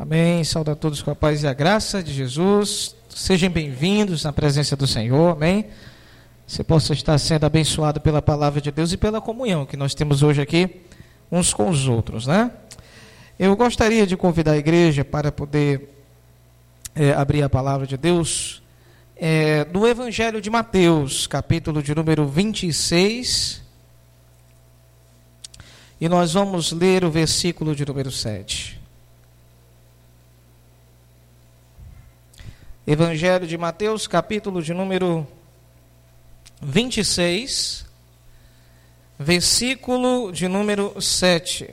Amém. Saúdo a todos com a paz e a graça de Jesus. Sejam bem-vindos na presença do Senhor. Amém. Você possa estar sendo abençoado pela palavra de Deus e pela comunhão que nós temos hoje aqui uns com os outros, né? Eu gostaria de convidar a igreja para poder abrir a palavra de Deus do Evangelho de Mateus, capítulo de número 26. E nós vamos ler o versículo de número 7. Evangelho de Mateus, capítulo de número 26, versículo de número 7.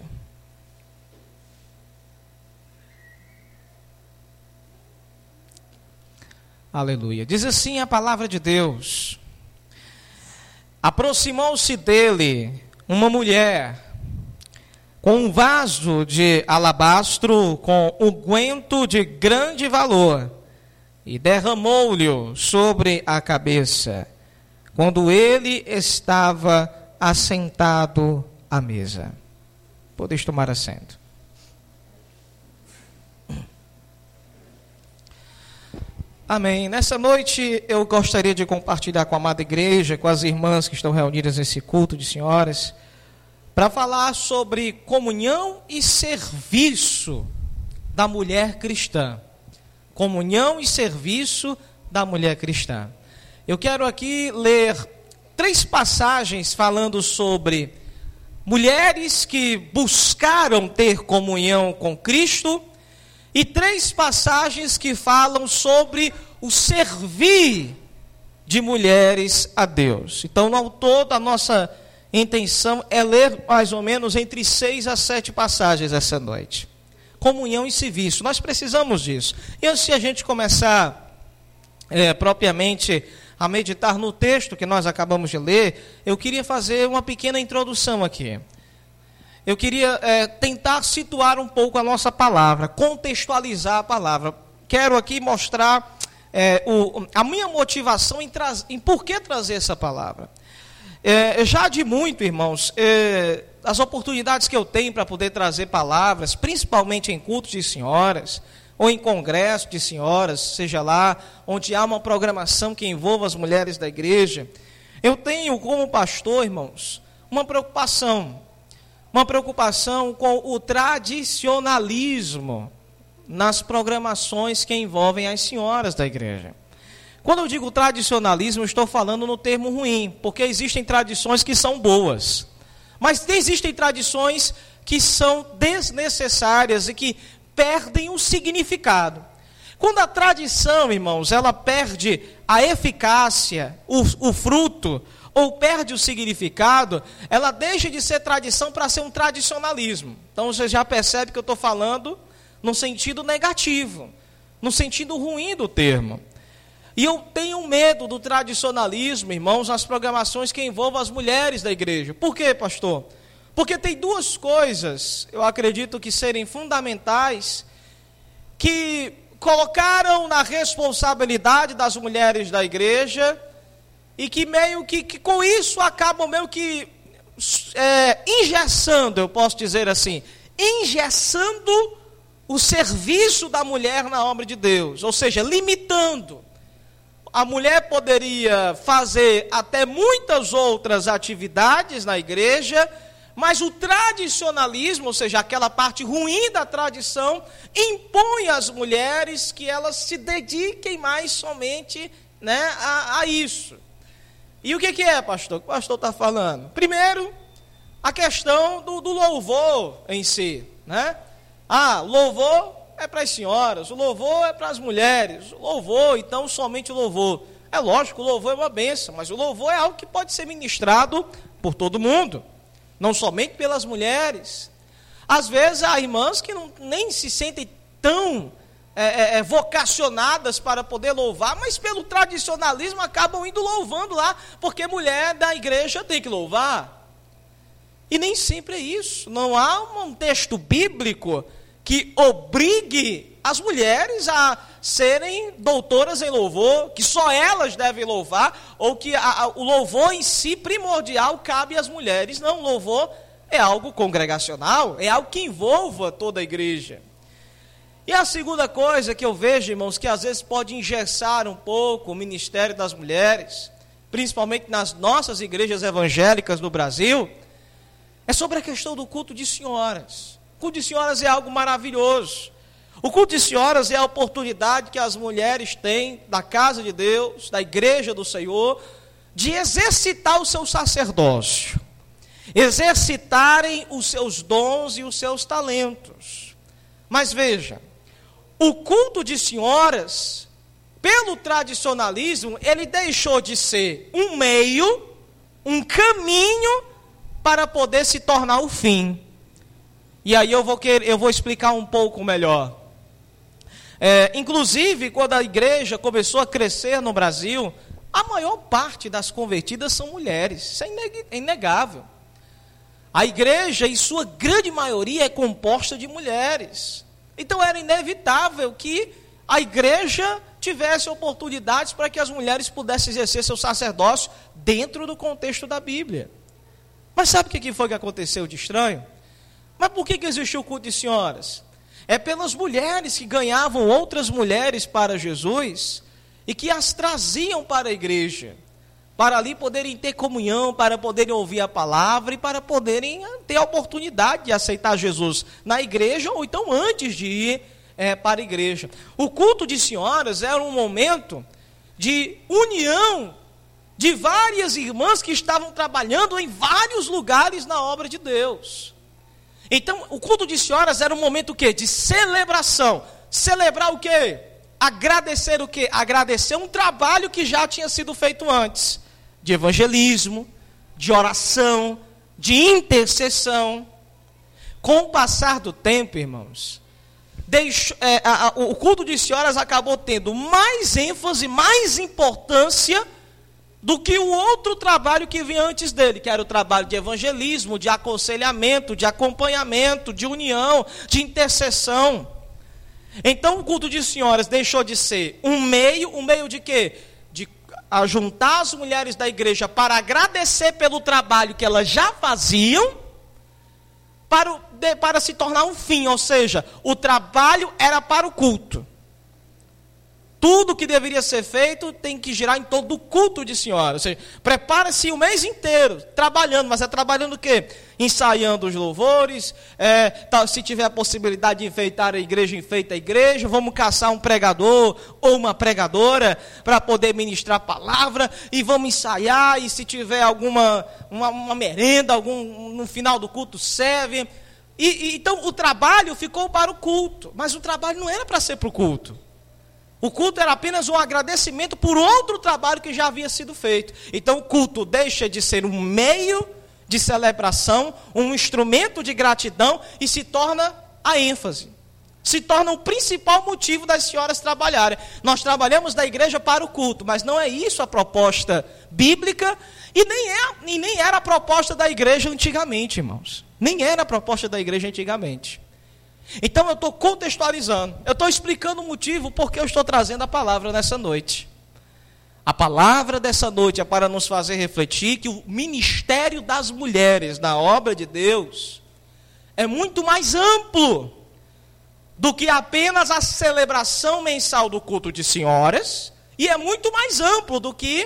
Aleluia. Diz assim a palavra de Deus: aproximou-se dele uma mulher com um vaso de alabastro com unguento de grande valor e derramou-lhe sobre a cabeça, quando ele estava assentado à mesa. Podeis tomar assento. Amém. Nessa noite eu gostaria de compartilhar com a amada igreja, com as irmãs que estão reunidas nesse culto de senhoras, para falar sobre comunhão e serviço da mulher cristã. Comunhão e serviço da mulher cristã. Eu quero aqui ler 3 passagens falando sobre mulheres que buscaram ter comunhão com Cristo e 3 passagens que falam sobre o servir de mulheres a Deus. Então, ao todo, a nossa intenção é ler mais ou menos entre 6 a 7 passagens essa noite. Comunhão e serviço, nós precisamos disso. E antes de a gente começar propriamente a meditar no texto que nós acabamos de ler, eu queria fazer uma pequena introdução aqui. Eu queria tentar situar um pouco a nossa palavra, contextualizar a palavra. Quero aqui mostrar a minha motivação em por que trazer essa palavra. Já de muito, irmãos, as oportunidades que eu tenho para poder trazer palavras, principalmente em cultos de senhoras, ou em congresso de senhoras, seja lá, onde há uma programação que envolva as mulheres da igreja, eu tenho como pastor, irmãos, uma preocupação com o tradicionalismo nas programações que envolvem as senhoras da igreja. Quando eu digo tradicionalismo, eu estou falando no termo ruim, porque existem tradições que são boas, mas existem tradições que são desnecessárias e que perdem o significado. Quando a tradição, irmãos, ela perde a eficácia, o fruto, ou perde o significado, ela deixa de ser tradição para ser um tradicionalismo. Então você já percebe que eu estou falando no sentido negativo, no sentido ruim do termo. E eu tenho medo do tradicionalismo, irmãos, nas programações que envolvam as mulheres da igreja. Por quê, pastor? Porque tem 2 coisas, eu acredito que serem fundamentais, que colocaram na responsabilidade das mulheres da igreja, e que meio que com isso acabam meio que engessando, eu posso dizer assim, engessando o serviço da mulher na obra de Deus, ou seja, limitando. A mulher poderia fazer até muitas outras atividades na igreja, mas o tradicionalismo, ou seja, aquela parte ruim da tradição, impõe às mulheres que elas se dediquem mais somente, a isso. E o que é, pastor? O que o pastor está falando? Primeiro, a questão do louvor em si, louvor é para as senhoras, o louvor é para as mulheres, o louvor, então somente o louvor. É lógico, o louvor é uma bênção, mas o louvor é algo que pode ser ministrado por todo mundo, não somente pelas mulheres. Às vezes há irmãs que nem se sentem tão vocacionadas para poder louvar, mas pelo tradicionalismo acabam indo louvando lá, porque mulher da igreja tem que louvar. E nem sempre é isso, não há um texto bíblico que obrigue as mulheres a serem doutoras em louvor, que só elas devem louvar, ou que o louvor em si primordial cabe às mulheres. Não, o louvor é algo congregacional, é algo que envolva toda a igreja. E a segunda coisa que eu vejo, irmãos, que às vezes pode engessar um pouco o ministério das mulheres, principalmente nas nossas igrejas evangélicas do Brasil, é sobre a questão do culto de senhoras. O culto de senhoras é algo maravilhoso. O culto de senhoras é a oportunidade que as mulheres têm da casa de Deus, da igreja do Senhor, de exercitar o seu sacerdócio, exercitarem os seus dons e os seus talentos. Mas veja, o culto de senhoras, pelo tradicionalismo, ele deixou de ser um meio, um caminho para poder se tornar o fim. E aí eu vou explicar um pouco melhor. Inclusive, quando a igreja começou a crescer no Brasil, a maior parte das convertidas são mulheres. Isso é inegável. A igreja, em sua grande maioria, é composta de mulheres. Então era inevitável que a igreja tivesse oportunidades para que as mulheres pudessem exercer seu sacerdócio dentro do contexto da Bíblia. Mas sabe o que foi que aconteceu de estranho? Mas por que existiu o culto de senhoras? É pelas mulheres que ganhavam outras mulheres para Jesus e que as traziam para a igreja, para ali poderem ter comunhão, para poderem ouvir a palavra e para poderem ter a oportunidade de aceitar Jesus na igreja ou então antes de ir para a igreja. O culto de senhoras era um momento de união de várias irmãs que estavam trabalhando em vários lugares na obra de Deus. Então, o culto de senhoras era um momento o quê? De celebração. Celebrar o quê? Agradecer o quê? Agradecer um trabalho que já tinha sido feito antes. De evangelismo, de oração, de intercessão. Com o passar do tempo, irmãos, o culto de senhoras acabou tendo mais ênfase, mais importância do que o outro trabalho que vinha antes dele, que era o trabalho de evangelismo, de aconselhamento, de acompanhamento, de união, de intercessão. Então o culto de senhoras deixou de ser um meio de quê? De ajuntar as mulheres da igreja para agradecer pelo trabalho que elas já faziam, para se tornar um fim, ou seja, o trabalho era para o culto. Tudo que deveria ser feito tem que girar em torno do culto de senhoras. Ou seja, prepara-se o mês inteiro, trabalhando, mas é trabalhando o quê? Ensaiando os louvores, se tiver a possibilidade de enfeitar a igreja, enfeita a igreja, vamos caçar um pregador ou uma pregadora para poder ministrar a palavra, e vamos ensaiar, e se tiver alguma uma merenda, no final do culto serve. Então o trabalho ficou para o culto, mas o trabalho não era para ser para o culto. O culto era apenas um agradecimento por outro trabalho que já havia sido feito. Então o culto deixa de ser um meio de celebração, um instrumento de gratidão, e se torna a ênfase. Se torna o principal motivo das senhoras trabalharem. Nós trabalhamos na igreja para o culto, mas não é isso a proposta bíblica, e nem era a proposta da igreja antigamente, irmãos. Nem era a proposta da igreja antigamente. Então eu estou contextualizando, eu estou explicando o motivo porque eu estou trazendo a palavra nessa noite. A palavra dessa noite é para nos fazer refletir que o ministério das mulheres na obra de Deus é muito mais amplo do que apenas a celebração mensal do culto de senhoras, e é muito mais amplo do que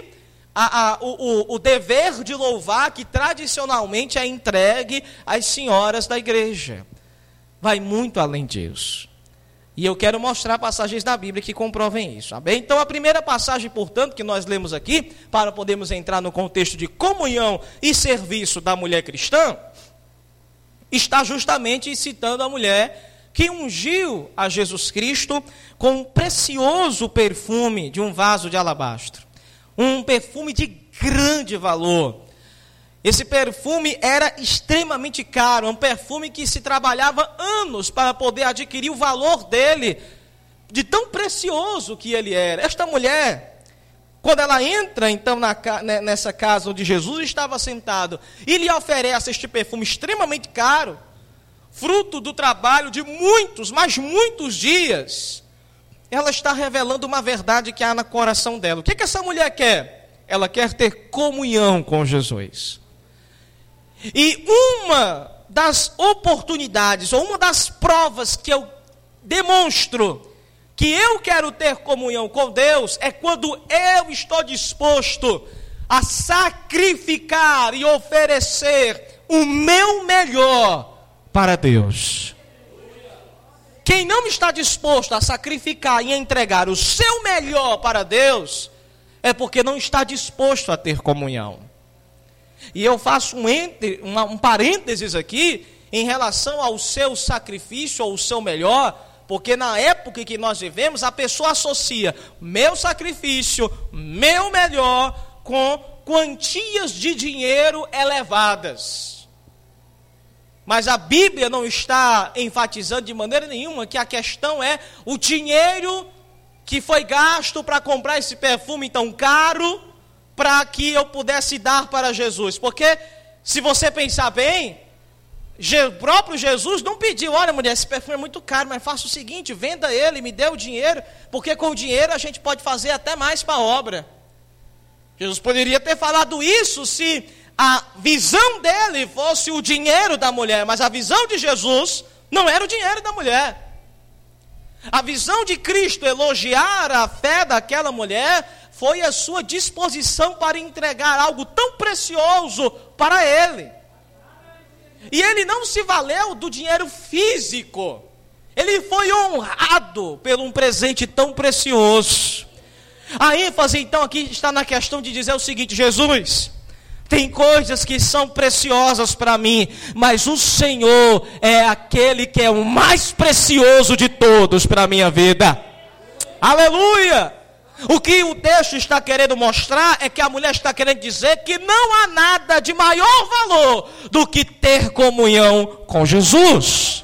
o dever de louvar que tradicionalmente é entregue às senhoras da igreja. Vai muito além disso. E eu quero mostrar passagens da Bíblia que comprovem isso. Tá bem? Então a primeira passagem, portanto, que nós lemos aqui, para podermos entrar no contexto de comunhão e serviço da mulher cristã, está justamente citando a mulher que ungiu a Jesus Cristo com um precioso perfume de um vaso de alabastro. Um perfume de grande valor. Esse perfume era extremamente caro, um perfume que se trabalhava anos para poder adquirir o valor dele, de tão precioso que ele era. Esta mulher, quando ela entra então nessa casa onde Jesus estava sentado, e lhe oferece este perfume extremamente caro, fruto do trabalho de muitos, mas muitos dias, ela está revelando uma verdade que há no coração dela. O que essa mulher quer? Ela quer ter comunhão com Jesus. E uma das oportunidades, ou uma das provas que eu demonstro que eu quero ter comunhão com Deus é quando eu estou disposto a sacrificar e oferecer o meu melhor para Deus. Quem não está disposto a sacrificar e entregar o seu melhor para Deus, é porque não está disposto a ter comunhão. E eu faço um parênteses aqui, em relação ao seu sacrifício, ou o seu melhor, porque na época em que nós vivemos, a pessoa associa meu sacrifício, meu melhor, com quantias de dinheiro elevadas. Mas a Bíblia não está enfatizando de maneira nenhuma que a questão é o dinheiro que foi gasto para comprar esse perfume tão caro, para que eu pudesse dar para Jesus. Porque, se você pensar bem, o próprio Jesus não pediu, olha mulher, esse perfume é muito caro, mas faça o seguinte, venda ele, me dê o dinheiro, porque com o dinheiro a gente pode fazer até mais para a obra. Jesus poderia ter falado isso se a visão dele fosse o dinheiro da mulher, mas a visão de Jesus não era o dinheiro da mulher. A visão de Cristo elogiar a fé daquela mulher foi a sua disposição para entregar algo tão precioso para ele. E ele não se valeu do dinheiro físico. Ele foi honrado por um presente tão precioso. A ênfase então aqui está na questão de dizer o seguinte: Jesus, tem coisas que são preciosas para mim, mas o Senhor é aquele que é o mais precioso de todos para a minha vida. Aleluia! O que o texto está querendo mostrar é que a mulher está querendo dizer que não há nada de maior valor do que ter comunhão com Jesus.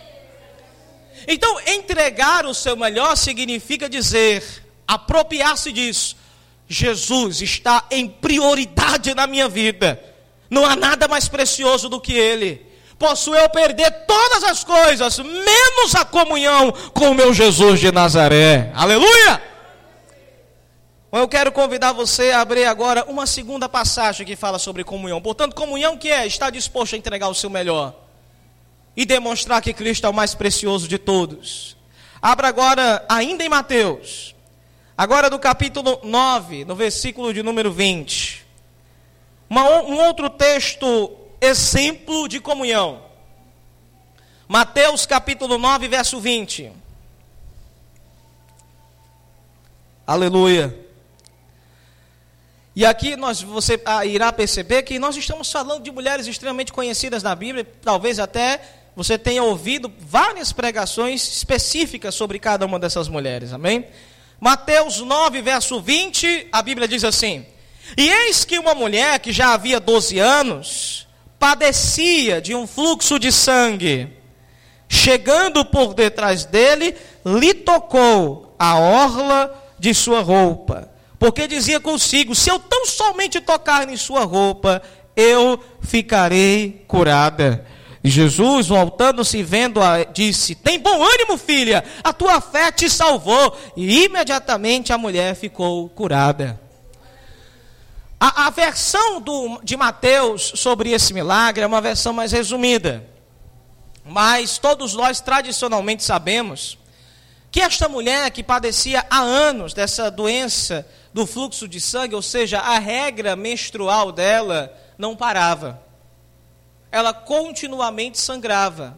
Então, entregar o seu melhor significa dizer, apropriar-se disso. Jesus está em prioridade na minha vida. Não há nada mais precioso do que Ele. Posso eu perder todas as coisas, menos a comunhão com o meu Jesus de Nazaré. Aleluia! Eu quero convidar você a abrir agora uma segunda passagem que fala sobre comunhão. Portanto, comunhão que é estar disposto a entregar o seu melhor e demonstrar que Cristo é o mais precioso de todos. Abra agora, ainda em Mateus, agora do capítulo 9, no versículo de número 20. Um outro texto, exemplo de comunhão. Mateus capítulo 9, verso 20. Aleluia. E aqui você irá perceber que nós estamos falando de mulheres extremamente conhecidas na Bíblia. Talvez até você tenha ouvido várias pregações específicas sobre cada uma dessas mulheres, amém? Mateus 9, verso 20, a Bíblia diz assim: E eis que uma mulher que já havia 12 anos, padecia de um fluxo de sangue, chegando por detrás dele, lhe tocou a orla de sua roupa, porque dizia consigo: se eu tão somente tocar em sua roupa, eu ficarei curada. E Jesus, voltando-se e vendo-a, disse: tem bom ânimo, filha, a tua fé te salvou. E imediatamente a mulher ficou curada. A versão de Mateus sobre esse milagre é uma versão mais resumida. Mas todos nós tradicionalmente sabemos que esta mulher que padecia há anos dessa doença do fluxo de sangue, ou seja, a regra menstrual dela não parava. Ela continuamente sangrava.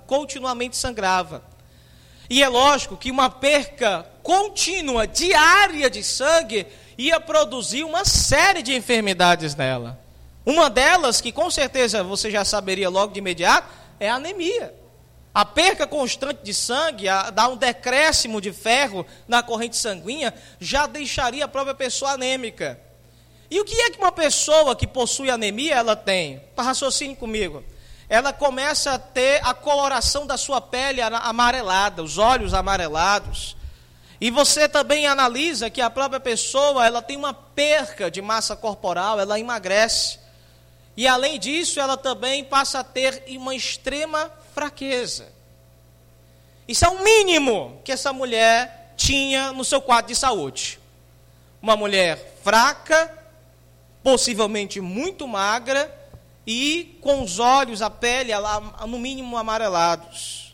E é lógico que uma perca contínua, diária de sangue, ia produzir uma série de enfermidades nela. Uma delas, que com certeza você já saberia logo de imediato, é a anemia. A perca constante de sangue, dá um decréscimo de ferro na corrente sanguínea, já deixaria a própria pessoa anêmica. E o que é que uma pessoa que possui anemia, ela tem? Raciocine comigo. Ela começa a ter a coloração da sua pele amarelada, os olhos amarelados. E você também analisa que a própria pessoa, ela tem uma perca de massa corporal, ela emagrece. E além disso, ela também passa a ter uma extrema fraqueza. Isso é o mínimo que essa mulher tinha no seu quadro de saúde. Uma mulher fraca, possivelmente muito magra, e com os olhos, a pele, no mínimo amarelados,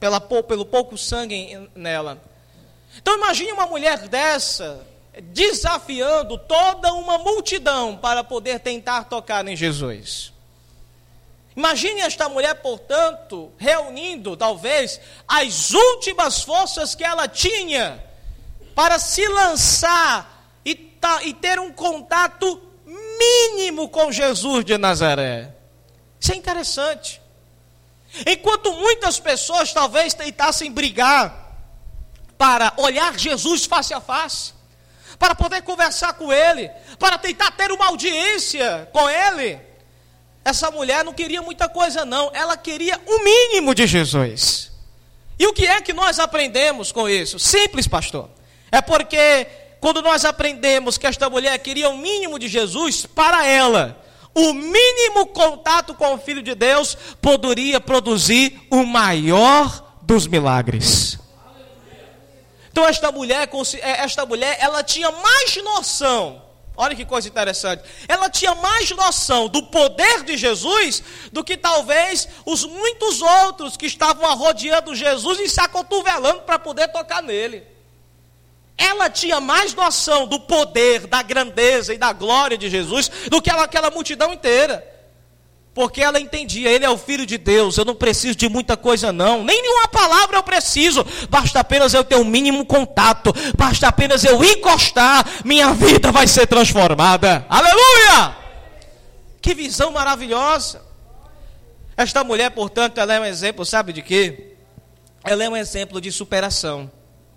pelo pouco sangue nela. Então imagine uma mulher dessa desafiando toda uma multidão para poder tentar tocar em Jesus. Imagine esta mulher, portanto, reunindo talvez as últimas forças que ela tinha para se lançar e ter um contato mínimo com Jesus de Nazaré. Isso é interessante. Enquanto muitas pessoas talvez tentassem brigar para olhar Jesus face a face, para poder conversar com ele, para tentar ter uma audiência com ele, essa mulher não queria muita coisa não, ela queria o mínimo de Jesus. E o que é que nós aprendemos com isso? Simples, pastor. É porque quando nós aprendemos que esta mulher queria o mínimo de Jesus, para ela, o mínimo contato com o Filho de Deus poderia produzir o maior dos milagres. Então esta mulher, ela tinha mais noção, olha que coisa interessante, ela tinha mais noção do poder de Jesus do que talvez os muitos outros que estavam rodeando Jesus e se acotovelando para poder tocar nele. Ela tinha mais noção do poder, da grandeza e da glória de Jesus do que aquela multidão inteira. Porque ela entendia, ele é o Filho de Deus, eu não preciso de muita coisa não, nem nenhuma palavra eu preciso, basta apenas eu ter um mínimo contato, basta apenas eu encostar, minha vida vai ser transformada. Aleluia! Que visão maravilhosa! Esta mulher, portanto, ela é um exemplo, sabe de quê? Ela é um exemplo de superação,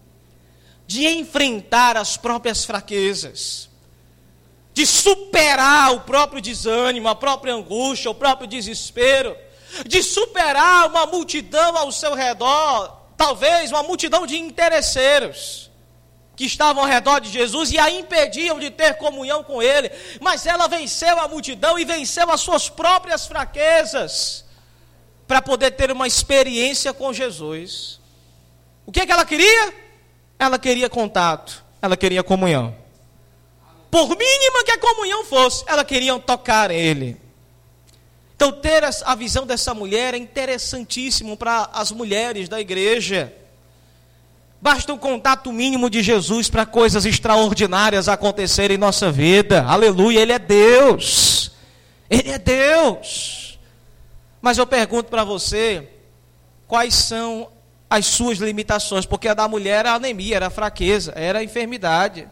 de enfrentar as próprias fraquezas, de superar o próprio desânimo, a própria angústia, o próprio desespero, de superar uma multidão ao seu redor, talvez uma multidão de interesseiros, que estavam ao redor de Jesus e a impediam de ter comunhão com ele, mas ela venceu a multidão e venceu as suas próprias fraquezas, para poder ter uma experiência com Jesus. O que é que ela queria? Ela queria contato, ela queria comunhão. Por mínima que a comunhão fosse, ela queria tocar ele. Então ter a visão dessa mulher é interessantíssimo para as mulheres da igreja. Basta um contato mínimo de Jesus para coisas extraordinárias acontecerem em nossa vida. Aleluia, Ele é Deus. Ele é Deus. Mas eu pergunto para você, quais são as suas limitações? Porque a da mulher era a anemia, era a fraqueza, era a enfermidade.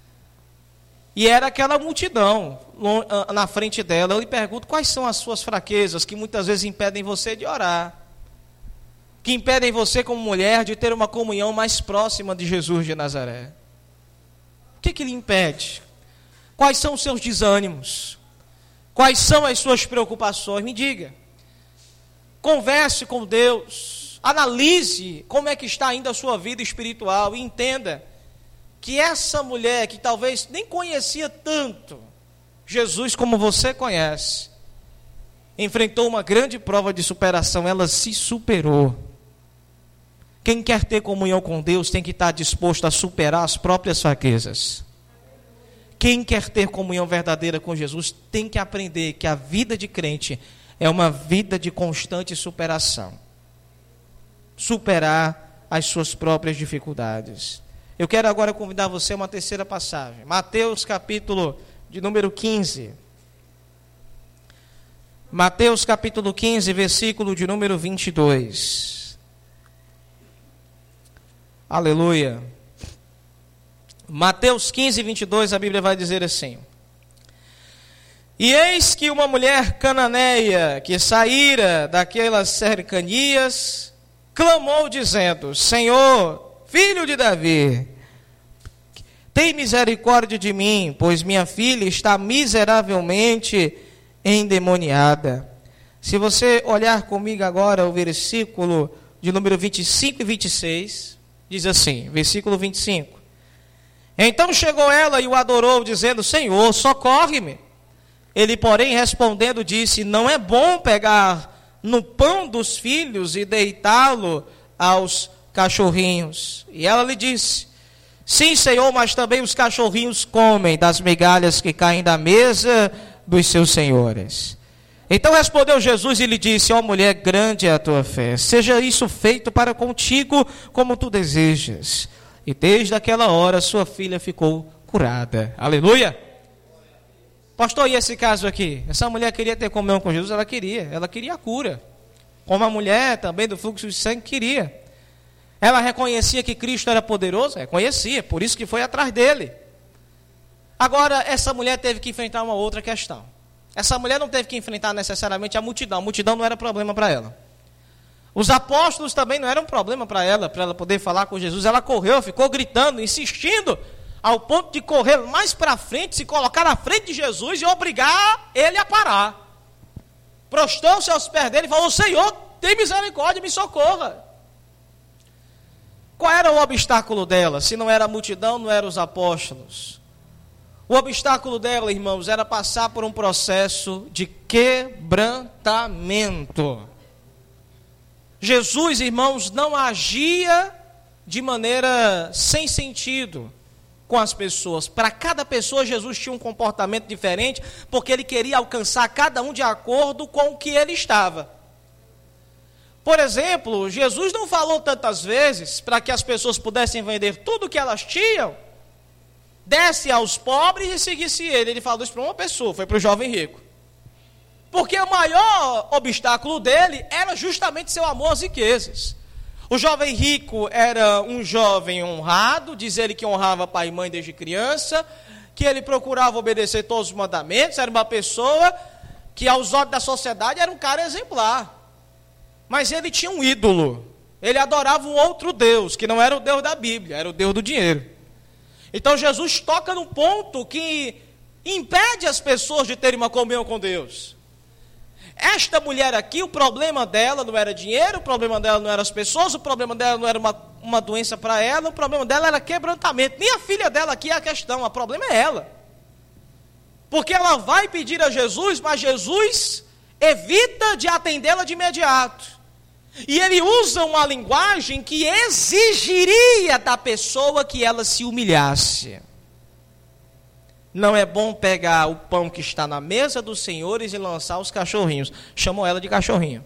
E era aquela multidão na frente dela. Eu lhe pergunto, quais são as suas fraquezas que muitas vezes impedem você de orar? Que impedem você como mulher de ter uma comunhão mais próxima de Jesus de Nazaré? O que lhe impede? Quais são os seus desânimos? Quais são as suas preocupações? Me diga. Converse com Deus. Analise como é que está ainda a sua vida espiritual e entenda que essa mulher, que talvez nem conhecia tanto Jesus como você conhece, enfrentou uma grande prova de superação, ela se superou. Quem quer ter comunhão com Deus tem que estar disposto a superar as próprias fraquezas. Quem quer ter comunhão verdadeira com Jesus tem que aprender que a vida de crente é uma vida de constante superação. Superar as suas próprias dificuldades. Eu quero agora convidar você a uma terceira passagem. Mateus capítulo de número 15. Mateus capítulo 15, versículo de número 22. Aleluia. Mateus 15, 22, a Bíblia vai dizer assim: E eis que uma mulher cananeia, que saíra daquelas cercanias, clamou dizendo: Senhor, Filho de Davi, tem misericórdia de mim, pois minha filha está miseravelmente endemoniada. Se você olhar comigo agora o versículo de número 25 e 26, diz assim, versículo 25. Então chegou ela e o adorou, dizendo: Senhor, socorre-me. Ele, porém, respondendo, disse: Não é bom pegar no pão dos filhos e deitá-lo aos cachorrinhos. E ela lhe disse: Sim, Senhor, mas também os cachorrinhos comem das migalhas que caem da mesa dos seus senhores. Então respondeu Jesus e lhe disse: ó mulher, grande é a tua fé, seja isso feito para contigo como tu desejas. E desde aquela hora sua filha ficou curada. Aleluia! Pastor, e esse caso aqui? Essa mulher queria ter comunhão com Jesus? Ela queria a cura. Como a mulher também do fluxo de sangue queria. Ela reconhecia que Cristo era poderoso? Reconhecia, por isso que foi atrás dele. Agora, essa mulher teve que enfrentar uma outra questão. Essa mulher não teve que enfrentar necessariamente a multidão não era problema para ela. Os apóstolos também não eram problema para ela poder falar com Jesus. Ela correu, ficou gritando, insistindo, ao ponto de correr mais para frente, se colocar na frente de Jesus e obrigar ele a parar. Prostrou-se aos pés dele e falou: Senhor, tem misericórdia, me socorra. Qual era o obstáculo dela? Se não era a multidão, não eram os apóstolos. O obstáculo dela, irmãos, era passar por um processo de quebrantamento. Jesus, irmãos, não agia de maneira sem sentido com as pessoas. Para cada pessoa, Jesus tinha um comportamento diferente, porque ele queria alcançar cada um de acordo com o que ele estava. Por exemplo, Jesus não falou tantas vezes para que as pessoas pudessem vender tudo o que elas tinham, desse aos pobres e seguisse ele. Ele falou isso para uma pessoa, foi para o jovem rico. Porque o maior obstáculo dele era justamente seu amor às riquezas. O jovem rico era um jovem honrado, diz ele que honrava pai e mãe desde criança, que ele procurava obedecer todos os mandamentos, era uma pessoa que aos olhos da sociedade era um cara exemplar. Mas ele tinha um ídolo, ele adorava um outro Deus, que não era o Deus da Bíblia, era o Deus do dinheiro. Então Jesus toca num ponto que impede as pessoas de terem uma comunhão com Deus. Esta mulher aqui, o problema dela não era dinheiro, o problema dela não eram as pessoas, o problema dela não era uma doença para ela, o problema dela era quebrantamento. Nem a filha dela aqui é a questão, o problema é ela. Porque ela vai pedir a Jesus, mas Jesus evita de atendê-la de imediato. E ele usa uma linguagem que exigiria da pessoa que ela se humilhasse. Não é bom pegar o pão que está na mesa dos senhores e lançar os cachorrinhos. Chamou ela de cachorrinho.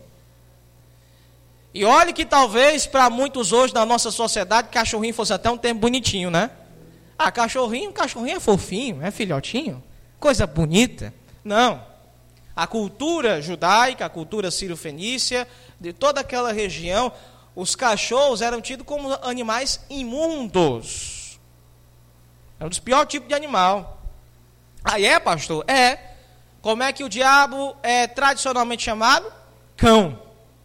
E olhe que talvez para muitos hoje na nossa sociedade, cachorrinho fosse até um termo bonitinho, né? Ah, cachorrinho é fofinho, é filhotinho, coisa bonita. Não. A cultura judaica, a cultura sírio-fenícia, de toda aquela região, os cachorros eram tidos como animais imundos. É um dos piores tipos de animal. Aí pastor? Como é que o diabo é tradicionalmente chamado? Cão.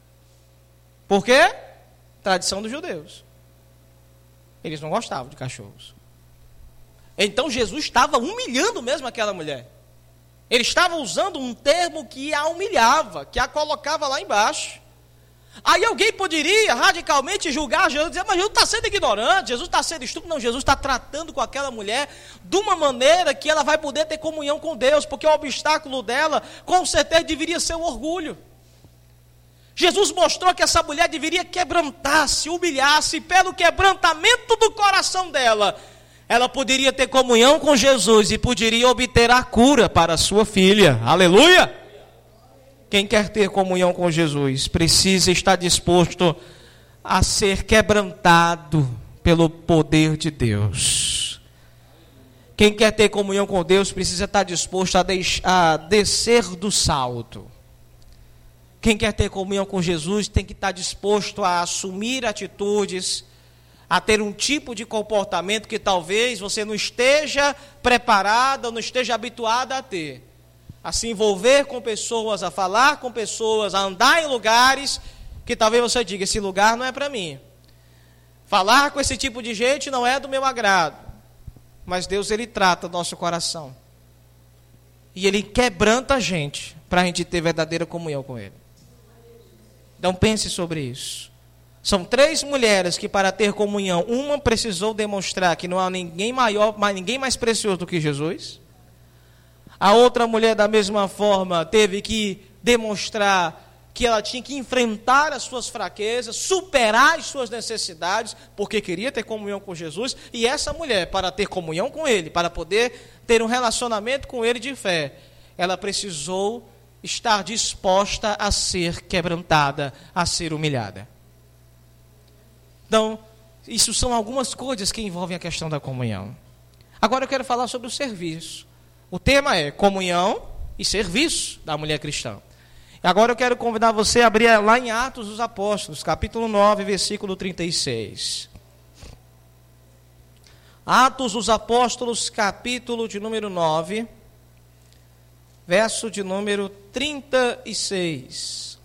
Por quê? Tradição dos judeus. Eles não gostavam de cachorros. Então Jesus estava humilhando mesmo aquela mulher. Ele estava usando um termo que a humilhava, que a colocava lá embaixo. Aí alguém poderia radicalmente julgar Jesus e dizer: mas Jesus está sendo ignorante, Jesus está sendo estúpido. Não, Jesus está tratando com aquela mulher de uma maneira que ela vai poder ter comunhão com Deus, porque o obstáculo dela, com certeza, deveria ser o orgulho. Jesus mostrou que essa mulher deveria quebrantar-se, humilhar-se, e pelo quebrantamento do coração dela, ela poderia ter comunhão com Jesus e poderia obter a cura para a sua filha. Aleluia! Quem quer ter comunhão com Jesus precisa estar disposto a ser quebrantado pelo poder de Deus. Quem quer ter comunhão com Deus precisa estar disposto a descer do salto. Quem quer ter comunhão com Jesus tem que estar disposto a assumir atitudes, a ter um tipo de comportamento que talvez você não esteja preparado, não esteja habituado a ter. A se envolver com pessoas, a falar com pessoas, a andar em lugares que talvez você diga: esse lugar não é para mim. Falar com esse tipo de gente não é do meu agrado. Mas Deus, Ele trata o nosso coração. E Ele quebranta a gente para a gente ter verdadeira comunhão com Ele. Então pense sobre isso. São 3 mulheres que, para ter comunhão, uma precisou demonstrar que não há ninguém maior, ninguém mais precioso do que Jesus. A outra mulher, da mesma forma, teve que demonstrar que ela tinha que enfrentar as suas fraquezas, superar as suas necessidades, porque queria ter comunhão com Jesus. E essa mulher, para ter comunhão com Ele, para poder ter um relacionamento com Ele de fé, ela precisou estar disposta a ser quebrantada, a ser humilhada. Então, isso são algumas coisas que envolvem a questão da comunhão. Agora eu quero falar sobre o serviço. O tema é comunhão e serviço da mulher cristã. Agora eu quero convidar você a abrir lá em Atos dos Apóstolos, capítulo 9, versículo 36. Atos dos Apóstolos, capítulo de número 9, verso de número 36.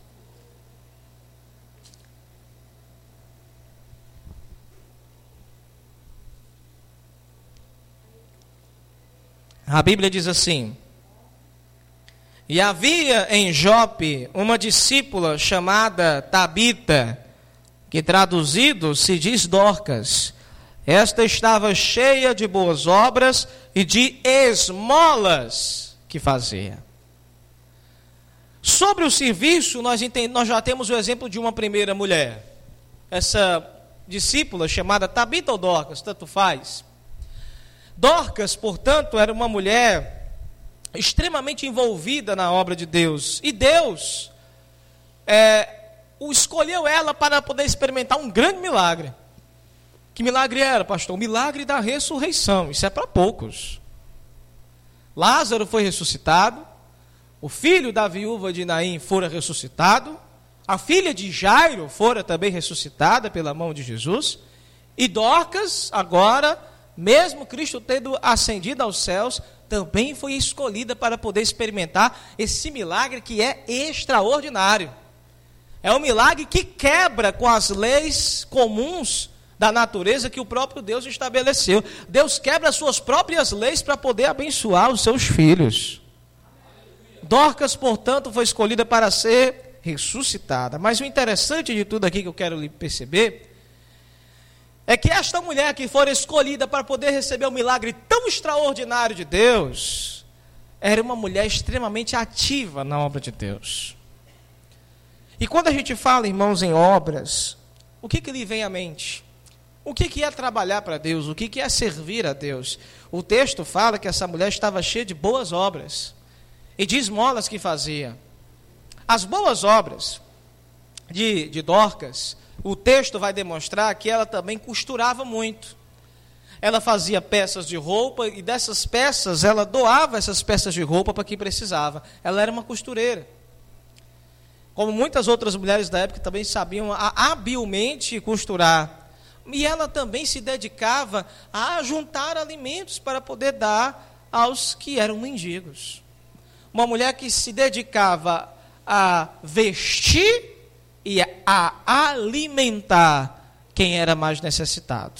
A Bíblia diz assim: e havia em Jope uma discípula chamada Tabita, que traduzido se diz Dorcas. Esta estava cheia de boas obras e de esmolas que fazia. Sobre o serviço, nós já temos o exemplo de uma primeira mulher. Essa discípula chamada Tabita ou Dorcas, tanto faz. Dorcas, portanto, era uma mulher extremamente envolvida na obra de Deus. E Deus escolheu ela para poder experimentar um grande milagre. Que milagre era, pastor? O milagre da ressurreição. Isso é para poucos. Lázaro foi ressuscitado. O filho da viúva de Naim fora ressuscitado. A filha de Jairo fora também ressuscitada pela mão de Jesus. E Dorcas, agora, mesmo Cristo tendo ascendido aos céus, também foi escolhida para poder experimentar esse milagre que é extraordinário. É um milagre que quebra com as leis comuns da natureza que o próprio Deus estabeleceu. Deus quebra as suas próprias leis para poder abençoar os seus filhos. Dorcas, portanto, foi escolhida para ser ressuscitada. Mas o interessante de tudo aqui que eu quero lhe perceber é que esta mulher que for escolhida para poder receber um milagre tão extraordinário de Deus, era uma mulher extremamente ativa na obra de Deus. E quando a gente fala, irmãos, em obras, o que lhe vem à mente? O que é trabalhar para Deus? O que é servir a Deus? O texto fala que essa mulher estava cheia de boas obras e de esmolas que fazia. As boas obras de Dorcas, o texto vai demonstrar que ela também costurava muito. Ela fazia peças de roupa e dessas peças, ela doava essas peças de roupa para quem precisava. Ela era uma costureira. Como muitas outras mulheres da época também sabiam habilmente costurar. E ela também se dedicava a juntar alimentos para poder dar aos que eram mendigos. Uma mulher que se dedicava a vestir e a alimentar quem era mais necessitado.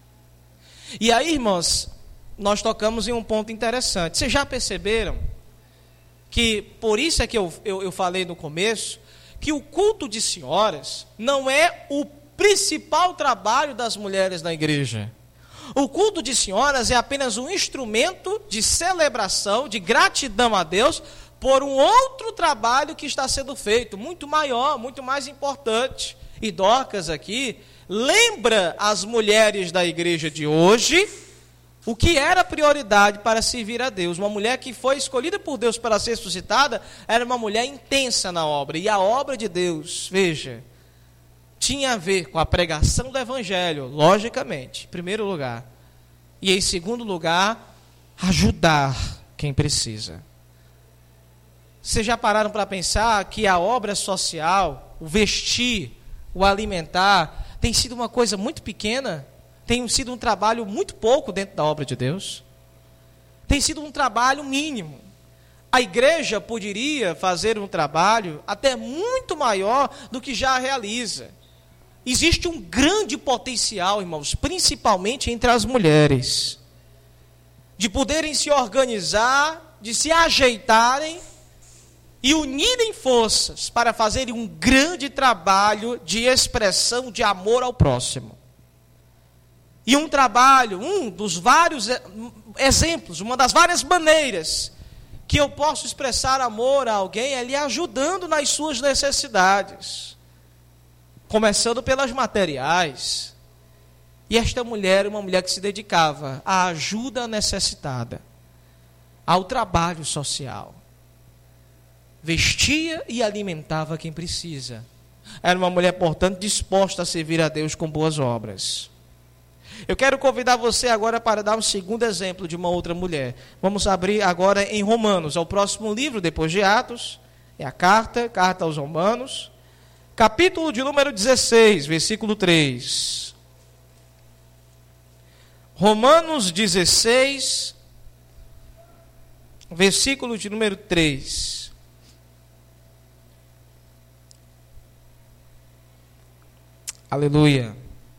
E aí, irmãos, nós tocamos em um ponto interessante. Vocês já perceberam que, por isso é que eu falei no começo, que o culto de senhoras não é o principal trabalho das mulheres na igreja. O culto de senhoras é apenas um instrumento de celebração, de gratidão a Deus, por um outro trabalho que está sendo feito, muito maior, muito mais importante. E Dorcas aqui lembra as mulheres da igreja de hoje o que era prioridade para servir a Deus. Uma mulher que foi escolhida por Deus para ser ressuscitada, era uma mulher intensa na obra. E a obra de Deus, veja, tinha a ver com a pregação do evangelho, logicamente, em primeiro lugar. E em segundo lugar, ajudar quem precisa. Vocês já pararam para pensar que a obra social, o vestir, o alimentar, tem sido uma coisa muito pequena? Tem sido um trabalho muito pouco dentro da obra de Deus? Tem sido um trabalho mínimo. A igreja poderia fazer um trabalho até muito maior do que já realiza. Existe um grande potencial, irmãos, principalmente entre as mulheres, de poderem se organizar, de se ajeitarem e unirem forças para fazerem um grande trabalho de expressão de amor ao próximo. E um trabalho, um dos vários exemplos, uma das várias maneiras que eu posso expressar amor a alguém é lhe ajudando nas suas necessidades. Começando pelas materiais. E esta mulher, uma mulher que se dedicava à ajuda necessitada, ao trabalho social. vestia e alimentava quem precisa. Era uma mulher, portanto, disposta a servir a Deus com boas obras. Eu quero convidar você agora para dar um segundo exemplo de uma outra mulher. Vamos abrir agora em Romanos, é o próximo livro depois de Atos, é a carta aos Romanos, capítulo de número 16, versículo 3. Romanos 16, versículo de número 3. Aleluia.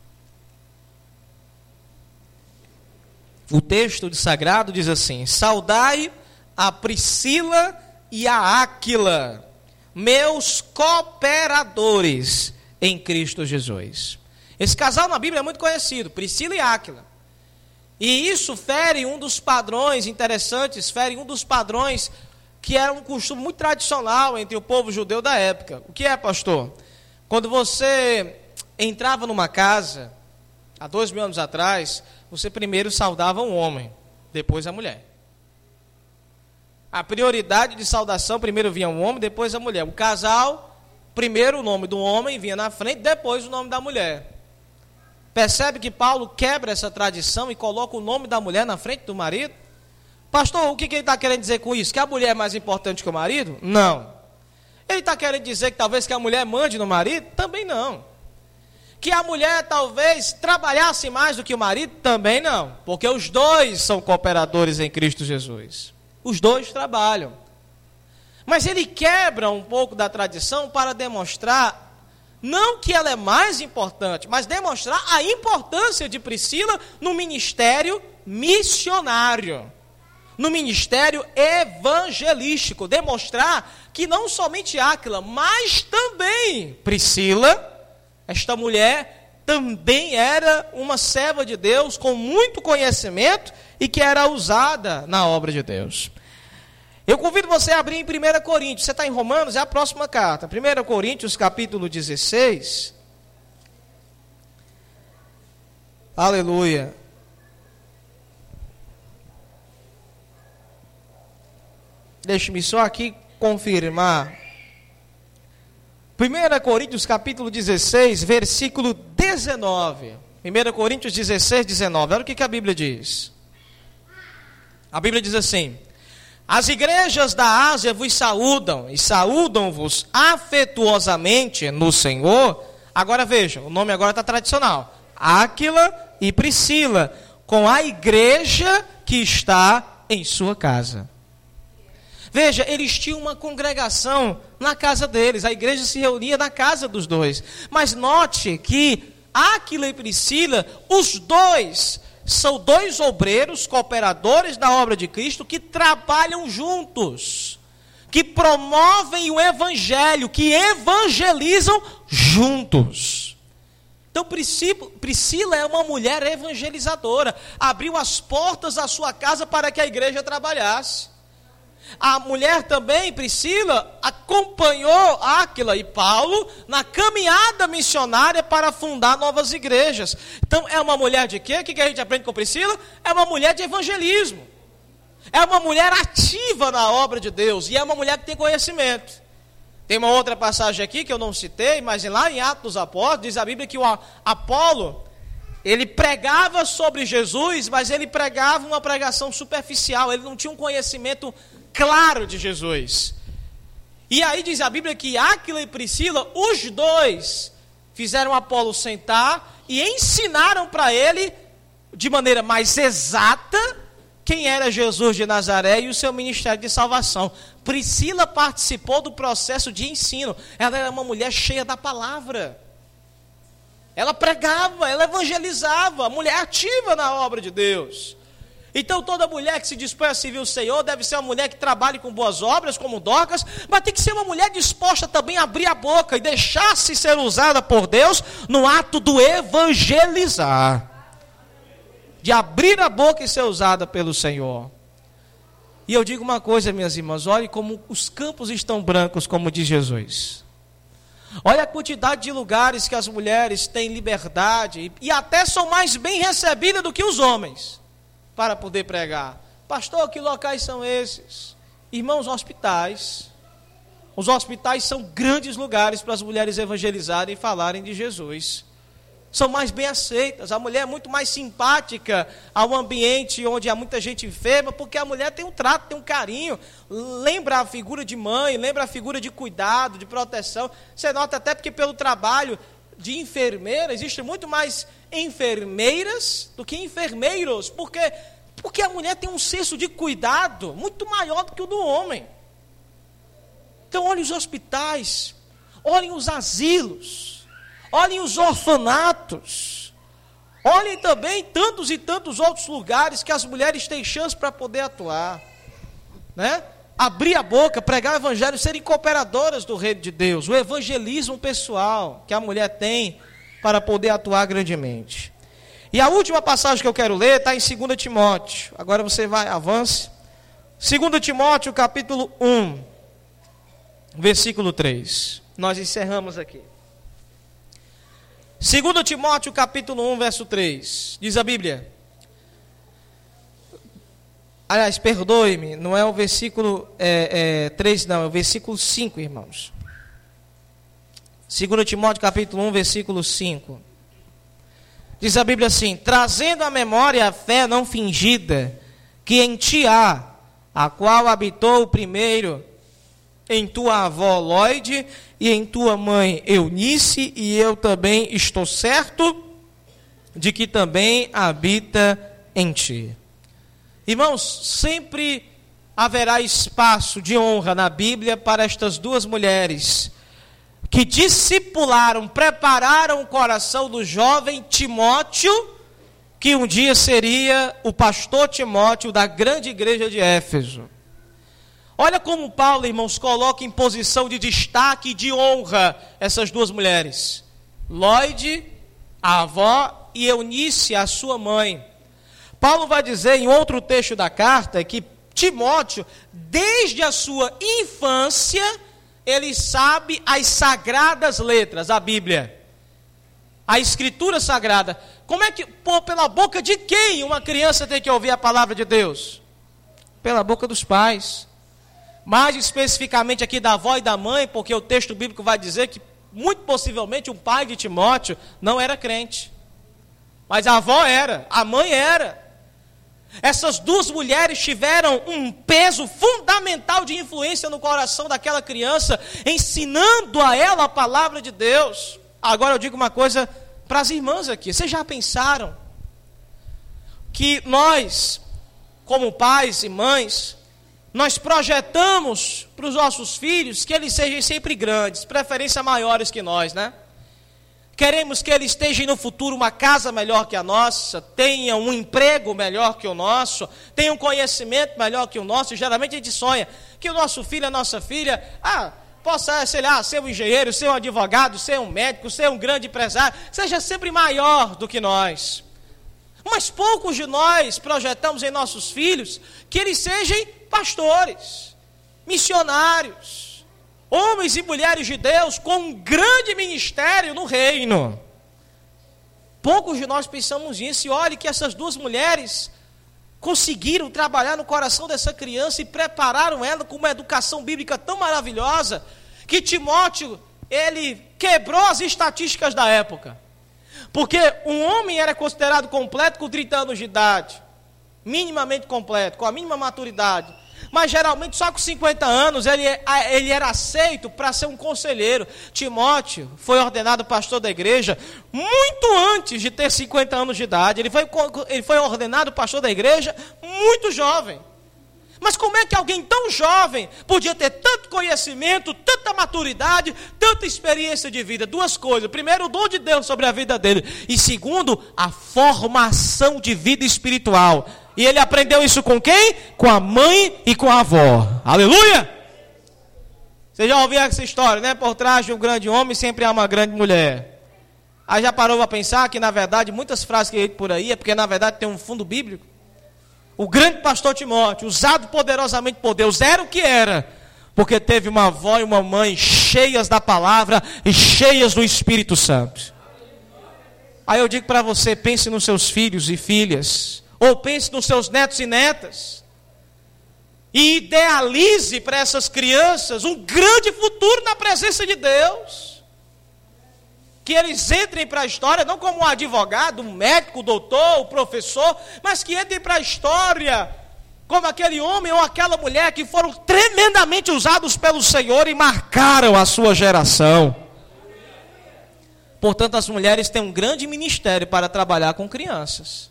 O texto sagrado diz assim: saudai a Priscila e a Áquila, meus cooperadores em Cristo Jesus. Esse casal na Bíblia é muito conhecido, Priscila e Áquila. E isso fere um dos padrões interessantes, fere um dos padrões que era um costume muito tradicional entre o povo judeu da época. O que é, pastor? Quando você entrava numa casa, há 2000 anos atrás, você primeiro saudava um homem, depois a mulher. A prioridade de saudação, primeiro vinha o homem, depois a mulher. O casal, primeiro o nome do homem vinha na frente, depois o nome da mulher. Percebe que Paulo quebra essa tradição e coloca o nome da mulher na frente do marido? Pastor, o que ele está querendo dizer com isso? Que a mulher é mais importante que o marido? Não. Ele está querendo dizer que talvez que a mulher mande no marido? Também não. Que a mulher talvez trabalhasse mais do que o marido? Também não. Porque os dois são cooperadores em Cristo Jesus. Os dois trabalham. Mas ele quebra um pouco da tradição para demonstrar, não que ela é mais importante, mas demonstrar a importância de Priscila no ministério missionário, no ministério evangelístico. Demonstrar que não somente Áquila, mas também Priscila, esta mulher, também era uma serva de Deus com muito conhecimento e que era usada na obra de Deus. Eu convido você a abrir em 1 Coríntios. Você está em Romanos, é a próxima carta. 1 Coríntios, capítulo 16. Aleluia. Deixe-me só aqui confirmar. 1 Coríntios, capítulo 16, versículo 19. 1 Coríntios 16, 19. Olha o que a Bíblia diz. A Bíblia diz assim: as igrejas da Ásia vos saúdam, e saúdam-vos afetuosamente no Senhor. Agora veja, o nome agora está tradicional. Áquila e Priscila, com a igreja que está em sua casa. Veja, eles tinham uma congregação na casa deles, a igreja se reunia na casa dos dois. Mas note que Áquila e Priscila, os dois, são dois obreiros, cooperadores da obra de Cristo, que trabalham juntos, que promovem o evangelho, que evangelizam juntos. Então Priscila é uma mulher evangelizadora, abriu as portas da sua casa para que a igreja trabalhasse. A mulher também, Priscila, acompanhou Áquila e Paulo na caminhada missionária para fundar novas igrejas. Então, é uma mulher de quê? O que a gente aprende com Priscila? É uma mulher de evangelismo. É uma mulher ativa na obra de Deus. E é uma mulher que tem conhecimento. Tem uma outra passagem aqui que eu não citei, mas lá em Atos dos Apóstolos, diz a Bíblia que o Apolo, ele pregava sobre Jesus, mas ele pregava uma pregação superficial. Ele não tinha um conhecimento claro de Jesus. E aí diz a Bíblia que Áquila e Priscila, os dois, fizeram Apolo sentar e ensinaram para ele, de maneira mais exata, quem era Jesus de Nazaré e o seu ministério de salvação. Priscila participou do processo de ensino. Ela era uma mulher cheia da palavra. Ela pregava, ela evangelizava, mulher ativa na obra de Deus. Então toda mulher que se dispõe a servir o Senhor deve ser uma mulher que trabalhe com boas obras, como Dorcas, mas tem que ser uma mulher disposta também a abrir a boca e deixar-se ser usada por Deus no ato do evangelizar. De abrir a boca e ser usada pelo Senhor. E eu digo uma coisa, minhas irmãs, olhe como os campos estão brancos, como diz Jesus. Olha a quantidade de lugares que as mulheres têm liberdade e até são mais bem recebidas do que os homens para poder pregar. Pastor, que locais são esses? Irmãos, hospitais. Os hospitais são grandes lugares para as mulheres evangelizarem e falarem de Jesus. São mais bem aceitas. A mulher é muito mais simpática ao ambiente onde há muita gente enferma, porque a mulher tem um trato, tem um carinho. Lembra a figura de mãe, lembra a figura de cuidado, de proteção. Você nota até porque pelo trabalho de enfermeira, existe muito mais enfermeiras do que enfermeiros. Porque a mulher tem um senso de cuidado muito maior do que o do homem. Então olhem os hospitais, olhem os asilos, olhem os orfanatos, olhem também tantos e tantos outros lugares que as mulheres têm chance para poder atuar, né? Abrir a boca, pregar o evangelho, serem cooperadoras do reino de Deus, o evangelismo pessoal que a mulher tem para poder atuar grandemente. E a última passagem que eu quero ler está em 2 Timóteo, agora você vai, avance, 2 Timóteo capítulo 1, versículo 3, nós encerramos aqui. 2 Timóteo capítulo 1, verso 3, diz a Bíblia. Aliás, perdoe-me, não é o versículo 3 não, é o versículo 5, irmãos. 2 Timóteo capítulo 1, versículo 5. Diz a Bíblia assim: trazendo à memória a fé não fingida, que em ti há, a qual habitou primeiro em tua avó Lóide e em tua mãe Eunice, e eu também estou certo de que também habita em ti. Irmãos, sempre haverá espaço de honra na Bíblia para estas duas mulheres que discipularam, prepararam o coração do jovem Timóteo, que um dia seria o pastor Timóteo da grande igreja de Éfeso. Olha como Paulo, irmãos, coloca em posição de destaque e de honra essas duas mulheres. Lóide, a avó, e Eunice, a sua mãe. Paulo vai dizer em outro texto da carta que Timóteo, desde a sua infância, ele sabe as sagradas letras, a Bíblia, a Escritura Sagrada. Como é que, pela boca de quem uma criança tem que ouvir a palavra de Deus? Pela boca dos pais. Mais especificamente aqui da avó e da mãe, porque o texto bíblico vai dizer que, muito possivelmente, o pai de Timóteo não era crente. Mas a avó era, a mãe era. Essas duas mulheres tiveram um peso fundamental de influência no coração daquela criança, ensinando a ela a palavra de Deus. Agora eu digo uma coisa para as irmãs aqui. Vocês já pensaram que nós, como pais e mães, nós projetamos para os nossos filhos que eles sejam sempre grandes, preferência maiores que nós, né? Queremos que eles estejam no futuro uma casa melhor que a nossa, tenham um emprego melhor que o nosso, tenham um conhecimento melhor que o nosso. E geralmente a gente sonha que o nosso filho, a nossa filha, possa, sei lá, ser um engenheiro, ser um advogado, ser um médico, ser um grande empresário, seja sempre maior do que nós. Mas poucos de nós projetamos em nossos filhos que eles sejam pastores, missionários, homens e mulheres de Deus com um grande ministério no reino. Poucos de nós pensamos nisso. E olhe que essas duas mulheres conseguiram trabalhar no coração dessa criança e prepararam ela com uma educação bíblica tão maravilhosa que Timóteo, ele quebrou as estatísticas da época. Porque um homem era considerado completo com 30 anos de idade, minimamente completo, com a mínima maturidade. Mas geralmente só com 50 anos ele era aceito para ser um conselheiro. Timóteo foi ordenado pastor da igreja muito antes de ter 50 anos de idade. Ele foi ordenado pastor da igreja muito jovem. Mas como é que alguém tão jovem podia ter tanto conhecimento, tanta maturidade, tanta experiência de vida? Duas coisas. Primeiro, o dom de Deus sobre a vida dele. E segundo, a formação de vida espiritual. E ele aprendeu isso com quem? Com a mãe e com a avó. Aleluia! Você já ouviu essa história, né? Por trás de um grande homem sempre há uma grande mulher. Aí já parou para pensar que, na verdade, muitas frases que ele por aí é porque, na verdade, tem um fundo bíblico. O grande pastor Timóteo, usado poderosamente por Deus, era o que era, porque teve uma avó e uma mãe cheias da palavra e cheias do Espírito Santo. Aí eu digo para você, pense nos seus filhos e filhas, ou pense nos seus netos e netas. e idealize para essas crianças um grande futuro na presença de Deus. Que eles entrem para a história, não como um advogado, um médico, um doutor, um professor, mas que entrem para a história como aquele homem ou aquela mulher que foram tremendamente usados pelo Senhor e marcaram a sua geração. Portanto, as mulheres têm um grande ministério para trabalhar com crianças.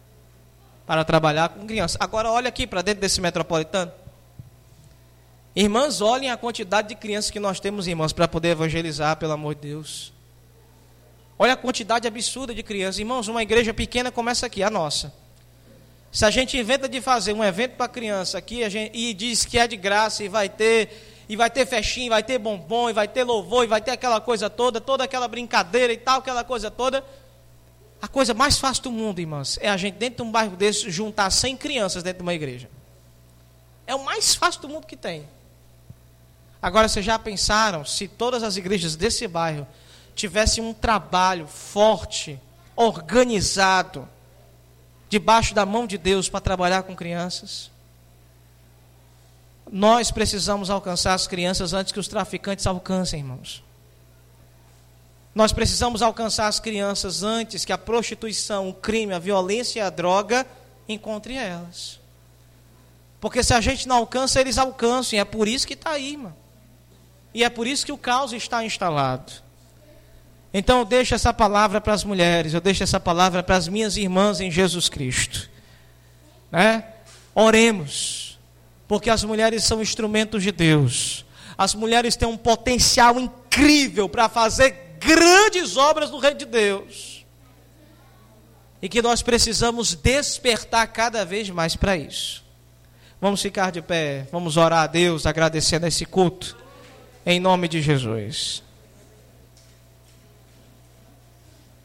Agora, olha aqui para dentro desse metropolitano. Irmãs, olhem a quantidade de crianças que nós temos, irmãos, para poder evangelizar, pelo amor de Deus. Olha a quantidade absurda de crianças. Irmãos, uma igreja pequena começa aqui, a nossa. Se a gente inventa de fazer um evento para criança aqui, e diz que é de graça, e vai ter festinha, vai ter bombom, e vai ter louvor, e vai ter aquela coisa toda aquela brincadeira e tal, aquela coisa toda. A coisa mais fácil do mundo, irmãs, é a gente dentro de um bairro desse juntar 100 crianças dentro de uma igreja. É o mais fácil do mundo que tem. Agora, vocês já pensaram se todas as igrejas desse bairro tivessem um trabalho forte, organizado, debaixo da mão de Deus para trabalhar com crianças? Nós precisamos alcançar as crianças antes que os traficantes alcancem, irmãos. Nós precisamos alcançar as crianças antes que a prostituição, o crime, a violência e a droga encontrem elas. Porque se a gente não alcança, eles alcançam. E é por isso que está aí, irmão. E é por isso que o caos está instalado. Então eu deixo essa palavra para as mulheres, eu deixo essa palavra para as minhas irmãs em Jesus Cristo. Oremos, porque as mulheres são instrumentos de Deus. As mulheres têm um potencial incrível para fazer grandes obras no reino de Deus. E que nós precisamos despertar cada vez mais para isso. Vamos ficar de pé, vamos orar a Deus, agradecendo esse culto, em nome de Jesus.